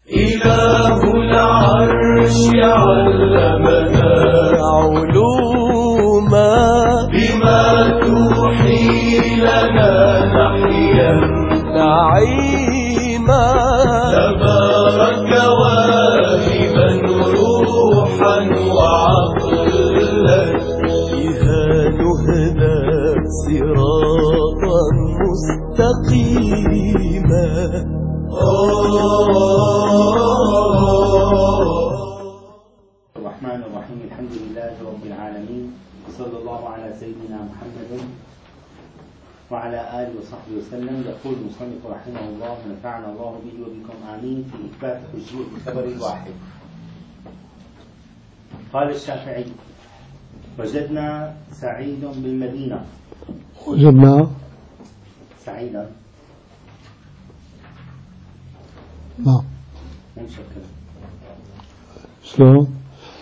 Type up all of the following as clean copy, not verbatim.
إله العرش علمنا علوما بما توحي لنا نحيا نعيما تبارك واهبا روحا وعقلا بها نهدى صراطا مستقيما. الرحمن الرحيم. الحمد لله رب العالمين، وصلى الله على سيدنا محمد وعلى آله وصحبه وسلم. يقول المصنف رحمه الله ونفعنا الله به وبكم آمين في إثبات حجية الخبر الواحد. قال الشافعي: وجدنا سعيد بالمدينة. وجدنا سعيدا. نعم. مشكلة. شلون؟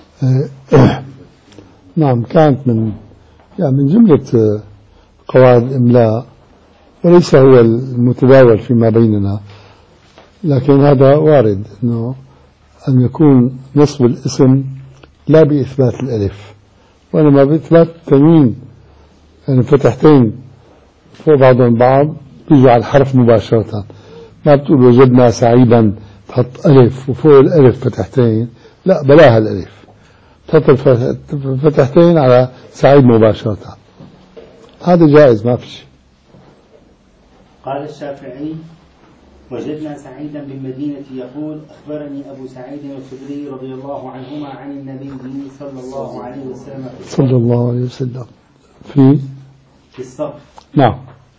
نعم، كانت من جملة قواعد الإملاء، وليس هو المتداول فيما بيننا، لكن هذا وارد أنه أن يكون نصب الاسم لا بإثبات الألف وإنما بإثبات التنوين، يعني فتحتين فوق بعضهم بعض بيجوا على الحرف مباشرة. ما بتقول وجدنا سعيدا تحط ألف وفوق الألف فتحتين، لا، بلاها الألف، تحط فتحتين على سعيد مباشرة، هذا جائز، ما في شيء. قال الشافعي: وجدنا سعيدا بالمدينة يقول: أخبرني أبو سعيد الخدري رضي الله عنهما عن النبي صلى الله عليه وسلم في الصرف. نعم.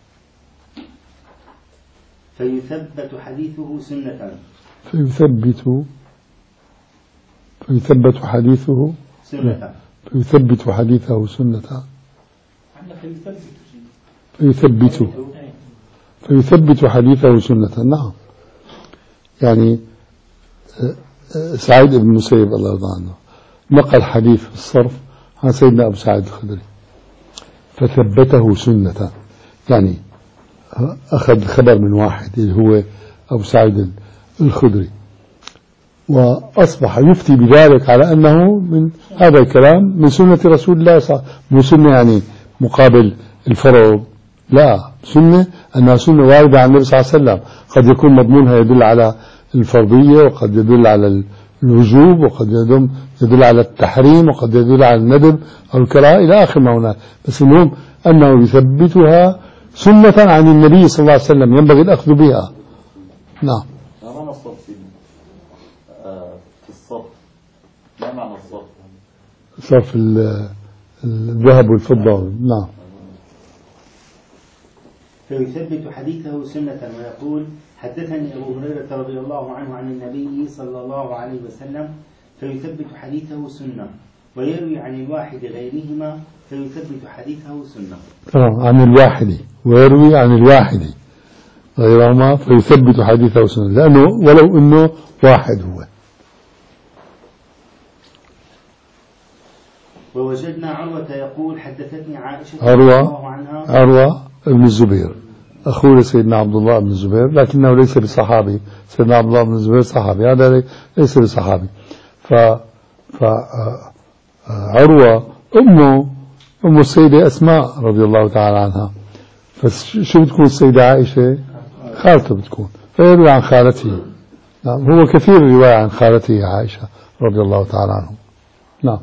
فيثبت حديثه سنة. فيثبت حديثه سنة. فيثبت حديثه سنة. نعم. يعني سعيد بن المسيب الله يرضى عنه نقل حديث في الصرف عن سيدنا أبو سعيد الخدري فثبته سنة، يعني أخذ خبر من واحد اللي هو أبو سعيد الخدري، وأصبح يفتي بذلك على أنه من هذا الكلام من سنة رسول الله صلى الله عليه وسلم، مو سنة يعني مقابل الفرض، لا، سنة أنها سنة واردة عن النبي صلى الله عليه وسلم، قد يكون مضمونها يدل على الفرضية، وقد يدل على الوجوب، وقد يدل على التحريم، وقد يدل على الندب أو الكراهة إلى آخر ما هناك، بس المهم أنه يثبتها سنة عن النبي صلى الله عليه وسلم ينبغي الأخذ بها. نعم. ما معنى الصرف في الصرف؟ ما معنى الصرف؟ صرف الذهب والفضة. نعم. فيثبت حديثه سنة ويقول: حدثني أبو هريرة رضي الله عنه عن النبي صلى الله عليه وسلم، فيثبت حديثه سنة، ويروي عن الواحد غيرهما فيثبت حديثه سنة. عن الواحد، ويروي عن الواحد غيرهما فيثبت حديثه سنة، لأنه ولو أنه واحد هو. ووجدنا عروة يقول: حدثتني عائشة رضي الله عنها. عروة ابن الزبير أخوه سيدنا عبد الله بن الزبير، لكنه ليس بصحابي. سيدنا عبد الله بن الزبير صحابي، هذا ليس بصحابي. عروة أم السيدة أسماء رضي الله تعالى عنها، فشو بتكون السيدة عائشة؟ خالته بتكون، فيروي عن خالته. نعم، هو كثير الرواية عن خالته عائشة رضي الله تعالى عنه. نعم.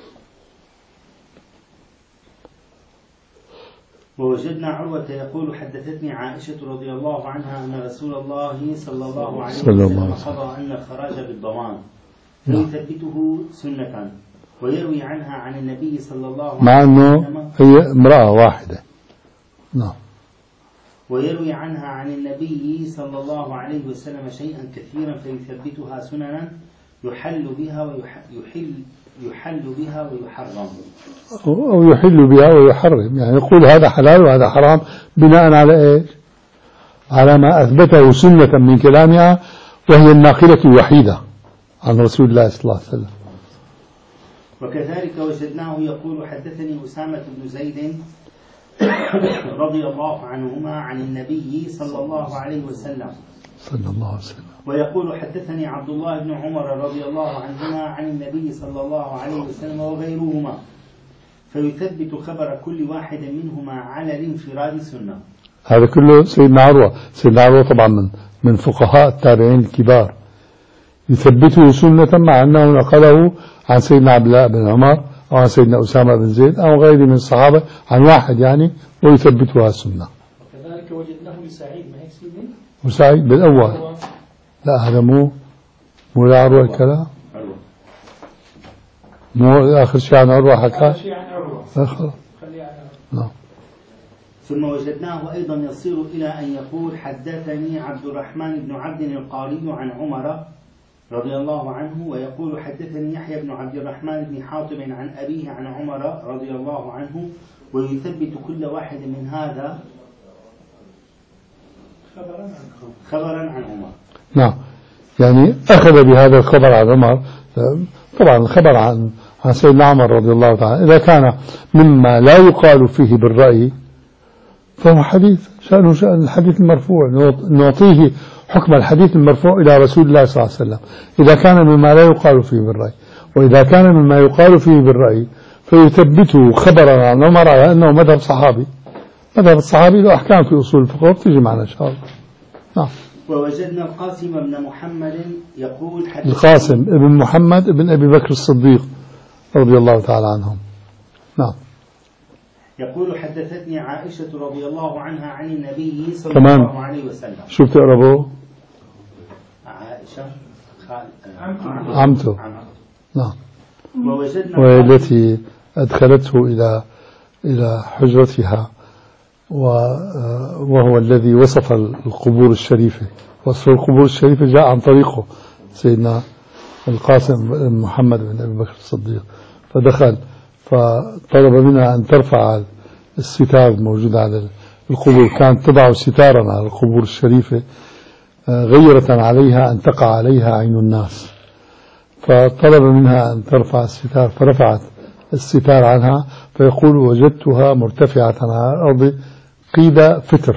ووجدنا عروة يقول: حدثتني عائشة رضي الله عنها أن رسول الله صلى الله عليه وسلم قضى أن الخراج بالضمان، فيثبته سنة، ويروي عنها عن النبي صلى الله عليه وسلم، مع أنه هي امرأة واحدة. نعم. ويروي عنها عن النبي صلى الله عليه وسلم شيئا كثيرا فيثبتها سننا يحل بها ويحرم، أو يحل بها ويحرم، يعني يقول هذا حلال وهذا حرام بناء على إيش؟ على ما أثبته سنة من كلامها، وهي الناقلة الوحيدة عن رسول الله صلى الله عليه وسلم. وكذلك وجدناه يقول: حدثني أسامة بن زيد رضي الله عنهما عن النبي صلى الله عليه وسلم ويقول حدثني عبد الله بن عمر رضي الله عنهما عن النبي صلى الله عليه وسلم وغيرهما، فيثبت خبر كل واحد منهما على الانفراد سنة. هذا كله سيدنا عروة. سيدنا عروة طبعا من فقهاء التابعين الكبار، يثبته سنة مع أنه نقله عن سيدنا عبد الله بن عمر أو عن سيدنا أسامة بن زيد أو غيره من الصحابة عن واحد يعني، ويثبتها سنة. وكذلك وجدناه لسعيد، ما هيك سيدي؟ وسعيد بالأول. لا هذا مو لا عروة الكلام، مو آخر شيء عن عروة حكاه. خلاص. نعم. ثم وجدناه أيضا يصير إلى أن يقول حدثني عبد الرحمن بن عبد القاري عن عمر رضي الله عنه، ويقول حدثني يحيى بن عبد الرحمن بن حاطب عن أبيه عن عمر رضي الله عنه، ويثبت كل واحد من هذا خبرا عن عمر. نعم، يعني أخذ بهذا الخبر عن عمر. طبعا الخبر عن سيدنا عمر رضي الله تعالى إذا كان مما لا يقال فيه بالرأي فهو حديث شأنه شأن الحديث المرفوع، نعطيه حكم الحديث المرفوع إلى رسول الله صلى الله عليه وسلم إذا كان مما لا يقال فيه بالرأي. وإذا كان مما يقال فيه بالرأي فيثبته خبرا عن عمر على أنه مذهب صحابي. مذهب الصحابي له أحكام في أصول الفقه تيجي معنا إن شاء الله. نعم. ووجدنا القاسم بن محمد يقول القاسم ابن محمد ابن أبي بكر الصديق رضي الله تعالى عنهم. نعم. يقول حدثتني عائشة رضي الله عنها عن النبي صلى كمان الله عليه وسلم. شو بتقربوا؟ عائشة عمته. نعم. ووجدنا والتي أدخلته إلى حجرتها، وهو الذي وصف القبور الشريفة. وصف القبور الشريفة جاء عن طريقه سيدنا القاسم بن محمد بن أبي بكر الصديق، فدخل فطلب منها أن ترفع الستار الموجود على القبور. كانت تضع ستارا على القبور الشريفة غيرة عليها أن تقع عليها عين الناس، فطلب منها أن ترفع الستار فرفعت الستار عنها. فيقول وجدتها مرتفعة على الأرض قيد فتر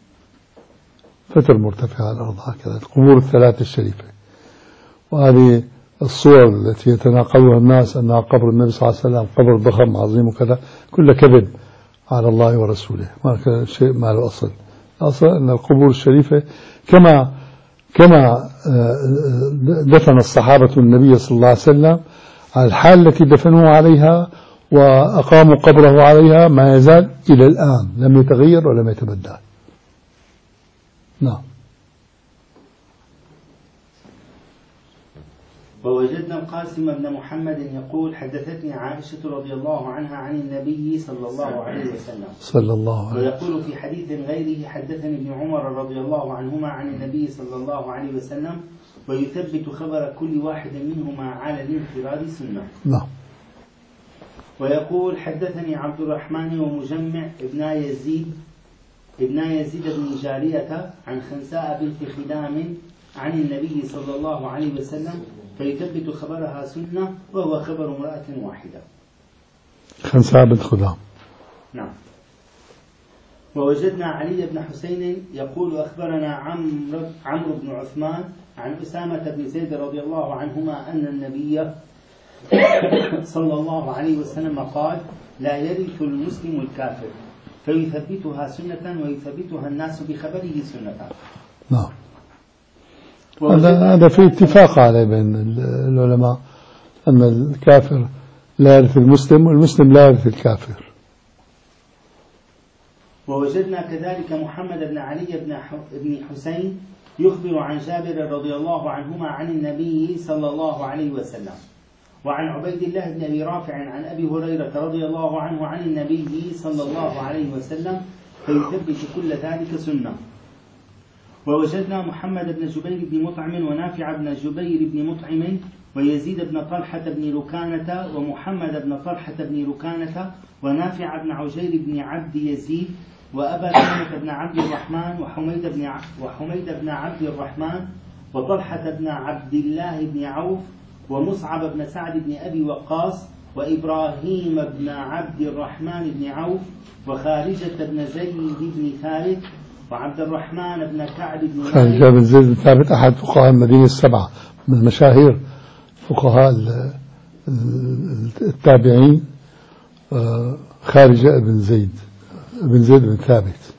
مرتفع على الأرض، هكذا القبور الثلاث الشريفة. وهذه الصور التي يتناقلها الناس أنها قبر النبي صلى الله عليه وسلم قبر ضخم عظيم وكذا، كل كذب على الله ورسوله، ما كان شيء ما له أصل. الأصل أن القبور الشريفة كما دفن الصحابة النبي صلى الله عليه وسلم على الحال التي دفنوه عليها وأقاموا قبره عليها، ما يزال إلى الآن لم يتغير ولم يتبدل. نعم. ووجدنا القاسم بن محمد يقول حدثتني عائشة رضي الله عنها عن النبي صلى الله عليه وسلم صلى الله عليه وسلم. ويقول في حديث غيره حدثني ابن عمر رضي الله عنهما عن النبي صلى الله عليه وسلم، ويثبت خبر كل واحد منهما على الانفراد سنة. نعم. ويقول حدثني عبد الرحمن ومجمع ابن يزيد بن جارية عن خنساء بنت خدام عن النبي صلى الله عليه وسلم، فيثبت خبرها سنة وهو خبر امرأة واحدة. خنساء بنت خدام. نعم. ووجدنا علي بن حسين يقول أخبرنا عمرو بن عثمان عن أسامة بن زيد رضي الله عنهما أن النبي صلى الله عليه وسلم قال لا يرث المسلم الكافر، فيثبتها سنة ويثبتها الناس بخبره سنة. نعم. هذا في اتفاق عليه بين العلماء أن الكافر لا يرث المسلم والمسلم لا يرث الكافر. ووجدنا كذلك محمد بن علي بن حسين يخبر عن جابر رضي الله عنهما عن النبي صلى الله عليه وسلم، وعن عبيد الله بن أبي رافع عن أبي هريرة رضي الله عنه عن النبي صلى الله عليه وسلم، فيثبت كل ذلك سنة. ووجدنا محمد بن جبير بن مطعم ونافع بن جبير بن مطعم ويزيد بن طلحة بن ركانة ومحمد بن طلحة بن ركانة ونافع بن عجير بن عبد يزيد وأبا سلمة بن عبد الرحمن وحميد بن عبد الرحمن وطلحة بن عبد الله بن عوف ومصعب بن سعد بن أبي وقاص وإبراهيم بن عبد الرحمن بن عوف وخارجة بن زيد بن ثابت وعبد الرحمن بن كعب بن خارجة مالك. بن زيد بن ثابت أحد فقهاء المدينة السبعة من المشاهير فقهاء التابعين. خارجة بن زيد بن ثابت.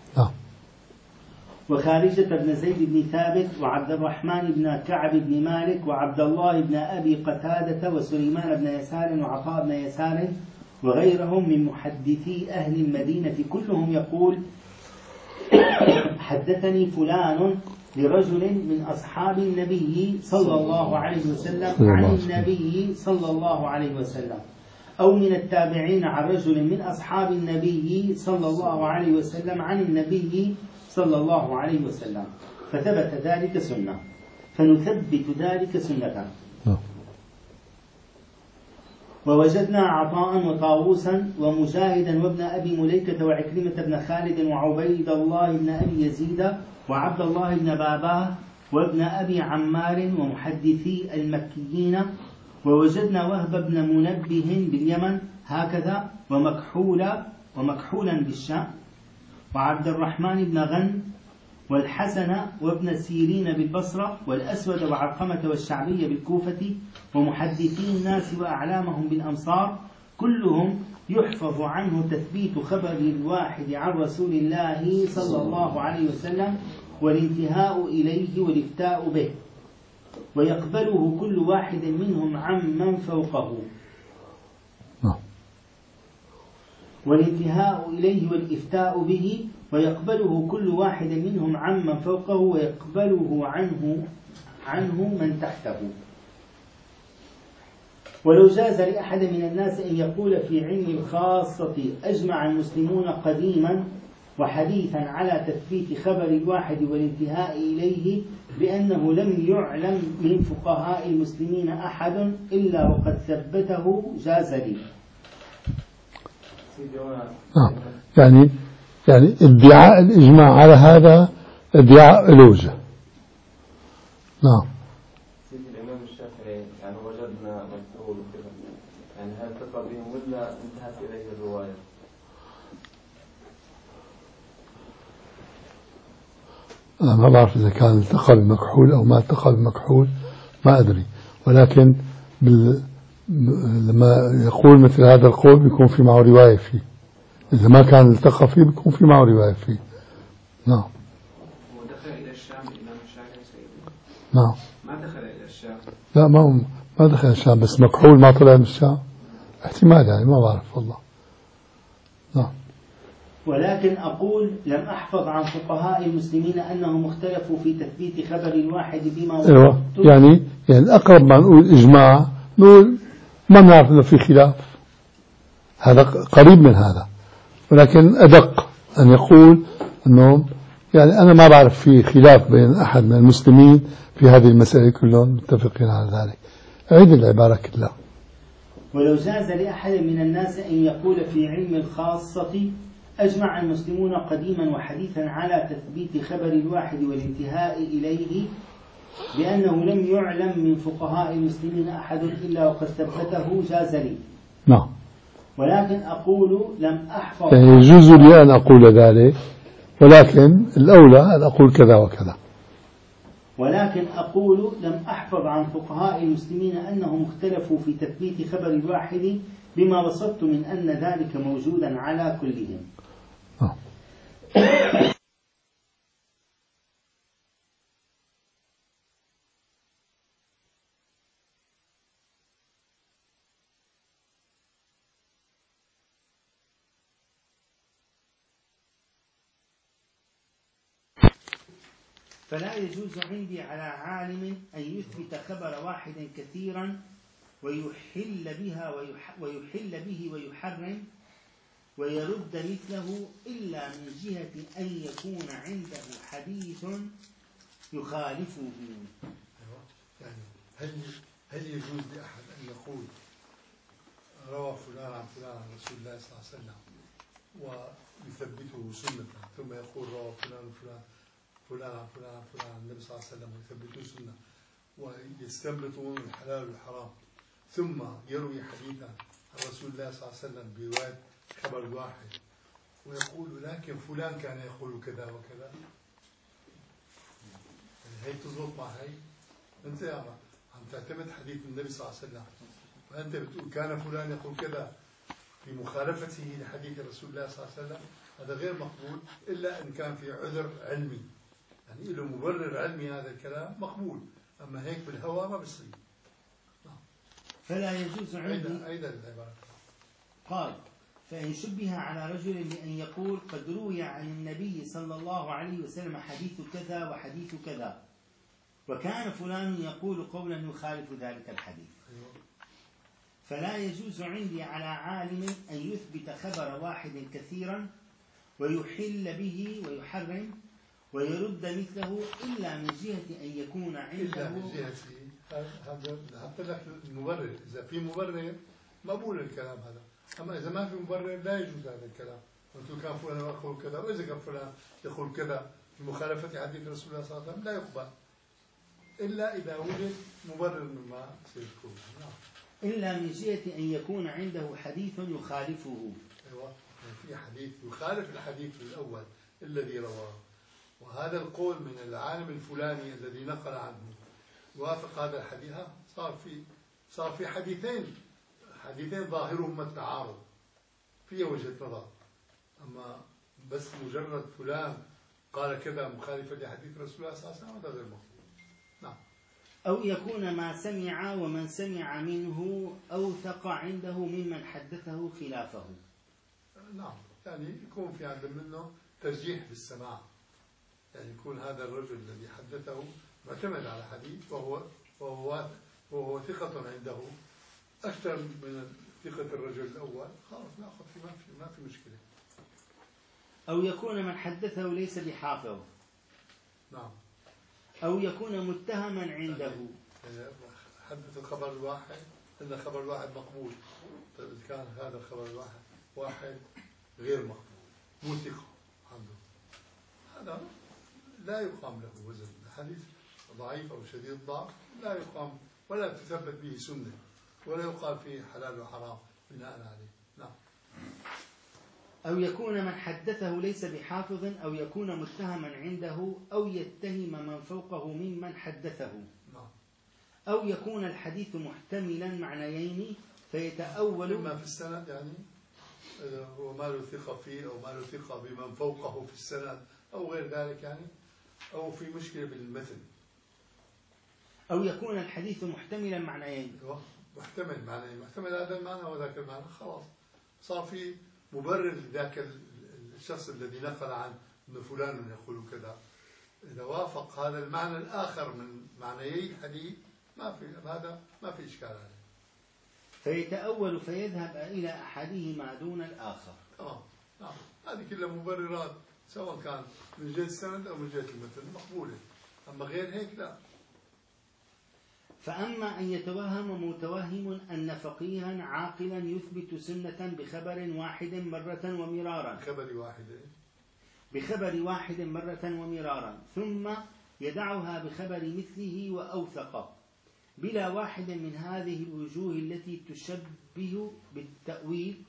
وخارجة بن زيد بن ثابت وعبد الرحمن بن كعب بن مالك وعبد الله بن أبي قتادة وسليمان بن يسار وعطاء بن يسار وغيرهم من محدثي أهل المدينة كلهم يقول حدثني فلان لرجل من أصحاب النبي صلى الله عليه وسلم عن النبي صلى الله عليه وسلم، أو من التابعين عن رجل من أصحاب النبي صلى الله عليه وسلم عن النبي صلى الله عليه وسلم، فثبت ذلك سنة، فنثبت ذلك سنة. ووجدنا عطاء وطاووسا ومجاهدا وابن أبي مليكة وعكرمة بن خالد وعبيد الله بن أبي يزيد وعبد الله بن باباه وابن أبي عمار ومحدثي المكيين. ووجدنا وهب بن منبه باليمن هكذا ومكحولا بالشام وعبد الرحمن بن غن والحسن وابن سيرين بالبصرة والأسود وعلقمة والشعبي بالكوفة ومحدثي الناس وأعلامهم بالأمصار، كلهم يحفظ عنه تثبيت خبر الواحد عن رسول الله صلى الله عليه وسلم والانتهاء إليه والإفتاء به، ويقبله كل واحد منهم عمن فوقه. والانتهاء إليه والإفتاء به ويقبله كل واحد منهم عمن فوقه ويقبله عنه من تحته. ولو جاز لأحد من الناس أن يقول في علم الخاصة أجمع المسلمون قديما وحديثا على تثبيت خبر الواحد والانتهاء إليه بأنه لم يعلم من فقهاء المسلمين أحد إلا وقد ثبته جاز لي. يعني ادعاء الإجماع على هذا ادعاء الوجه. نعم. سيدي الإمام الشافعي يعني وجدنا مكتوب كذا، يعني هل ثقة بهم ولا انتهت إليه الرواية؟ أنا ما بعرف إذا كان التقى بمكحول أو ما التقى بمكحول، ما أدري، ولكن لما يقول مثل هذا القول بيكون في معه رواية فيه، إذا ما كان التقى فيه بيكون في معه رواية فيه. نعم. ودخل إلى الشام الإمام الشافعي سيدنا؟ نعم. ما دخل إلى الشام؟ لا ما دخل الشام، بس مكحول ما طلع من الشام، احتمال يعني ما بعرف والله. نعم. ولكن أقول لم أحفظ عن فقهاء المسلمين أنهم اختلفوا في تثبيت خبر الواحد بما أيوة. يعني أقرب ما نقول إجماع نقول ما نعرف أنه في خلاف، هذا قريب من هذا، ولكن أدق أن يقول أنه يعني أنا ما بعرف في خلاف بين أحد من المسلمين في هذه المسألة، كلهم متفقين على ذلك. عيد العبارة كلها. ولو جاز لأحد من الناس أن يقول في علم الخاصة أجمع المسلمون قديما وحديثا على تثبيت خبر الواحد والانتهاء إليه بأنه لم يعلم من فقهاء المسلمين أحد إلا وقد ثبته جاز لي. نعم. ولكن أقول لم أحفظ، يعني يجوز لي أن أقول ذلك، ولكن الأولى أن أقول كذا وكذا. ولكن أقول لم أحفظ عن فقهاء المسلمين أنهم اختلفوا في تثبيت خبر الواحد بما وصفت من أن ذلك موجودا على كلهم. فلا يجوز عندي على عالم أن يثبت خبر واحد كثيرا ويحل به ويحرم ويرد مثله إلا من جهة أن يكون عنده حديث يخالفه. يعني هل يجوز لأحد أن يقول روى فلان عن فلان عن رسول الله صلى الله عليه وسلم ويثبته سنة، ثم يقول روى فلان وفلان فلان عن فلان عن فلان عن النبي صلى الله عليه وسلم ويثبتوه سنة، ويستنبطون الحلال والحرام، ثم يروي حديثا عن رسول الله صلى الله عليه وسلم برواية خبر واحد، ويقول لكن فلان كان يقول كذا وكذا، يعني هي تزبط مع هي. أنت يا عم تعتمد حديث النبي صلى الله عليه وسلم، وأنت بتقول كان فلان يقول كذا في مخالفته لحديث رسول الله صلى الله عليه وسلم، هذا غير مقبول إلا إن كان في عذر علمي، يعني له مبرر علمي هذا الكلام مقبول، أما هيك بالهوى ما بصير. فلا يجوز عندي. أيضا العبارة قال: فإن شبه على رجل بأن يقول قد روي عن النبي صلى الله عليه وسلم حديث كذا وحديث كذا، وكان فلان يقول قولا يخالف ذلك الحديث، فلا يجوز عندي على عالم أن يثبت خبر واحد كثيرا ويحل به ويحرم ويرد مثله إلا من جهة أن يكون عنده. إلا من جهة هذا حتى لك المبرر، إذا في مبرر مقبول الكلام هذا، أما إذا ما في مبرر لا يجوز هذا الكلام. قلت كان فلان يقول كذا، وإذا كان فلان يقول كذا في مخالفة حديث رسول الله صلى الله عليه وسلم لا يقبل إلا إذا وجد مبرر مما سيذكره. إلا من جهة أن يكون عنده حديث يخالفه. أيوة، في حديث يخالف الحديث الأول الذي رواه، وهذا القول من العالم الفلاني الذي نقل عنه يوافق هذا الحديث، صار في حديثين ظاهرهما التعارض، فيه وجهة نظر. أما بس مجرد فلان قال كذا مخالفة لحديث رسول الله صلى الله عليه وسلم هذا غير مقبول. نعم. أو يكون ما سمع ومن سمع منه أوثق عنده ممن حدثه خلافه. نعم، يعني يكون في عند منه ترجيح بالسماع، يعني يكون هذا الرجل الذي حدثه معتمد على حديث وهو ثقة عنده أكثر من ثقة الرجل الأول، خلاص نأخذ ما في مشكلة. أو يكون من حدثه ليس بحافظ. نعم. أو يكون متهما عنده. يعني حدث الخبر الواحد إن خبر الواحد مقبول، طيب إذا كان هذا الخبر الواحد غير مقبول مو ثقة عنده، هذا لا يقام له وزن. الحديث ضعيف أو شديد الضعف لا يقام ولا تثبت به سنة ولا يقال فيه حلال وحرام بناء عليه. نعم. أو يكون من حدثه ليس بحافظ، أو يكون متهما عنده، أو يتهم من فوقه ممن حدثه. نعم. أو يكون الحديث محتملا معنيين فيتأول. إما في السند، يعني هو ما له ثقة فيه أو ما له ثقة بمن فوقه في السند أو غير ذلك، يعني أو في مشكلة بالمثل. أو يكون الحديث محتملا معنيين. محتمل معنيين، محتمل هذا المعنى وذاك المعنى، خلاص صار في مبرر لذاك الشخص الذي نقل عن أن فلان يقول كذا. إذا وافق هذا المعنى الآخر من معنيي الحديث ما في إشكال عليه. فيتأول فيذهب إلى أحدهما دون الآخر. تمام. نعم. هذه كلها مبررات سواء كان من جهة السند أو من جهة المتن مقبولة، أما غير هيك لا. فأما أن يتوهم متوهم أن فقيها عاقلا يثبت سنة بخبر واحد مرة ومرارا، بخبر واحد مرة ومرارا، ثم يدعها بخبر مثله وأوثق بلا واحد من هذه الوجوه التي تشبه بالتأويل،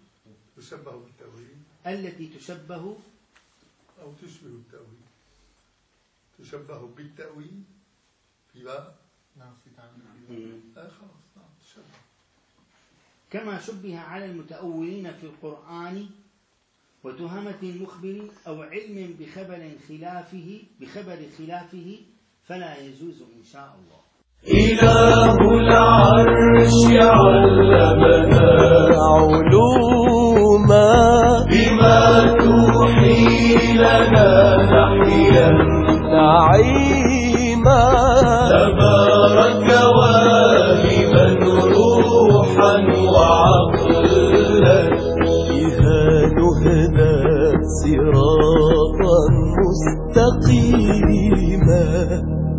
التي تشبه أو تشبه التأويل، تشبه بالتأويل في باب. نعم، في تعميم. خلاص، نعم، تشبه. كما شبه على المتأولين في القرآن وتهمة المخبر أو علم بخبر خلافه فلا يجوز إن شاء الله. إله العرش علمنا علوما بما توحي لنا نحيا نعيما، تبارك واهبا روحا وعقلا بها نهدى صراطا مستقيما.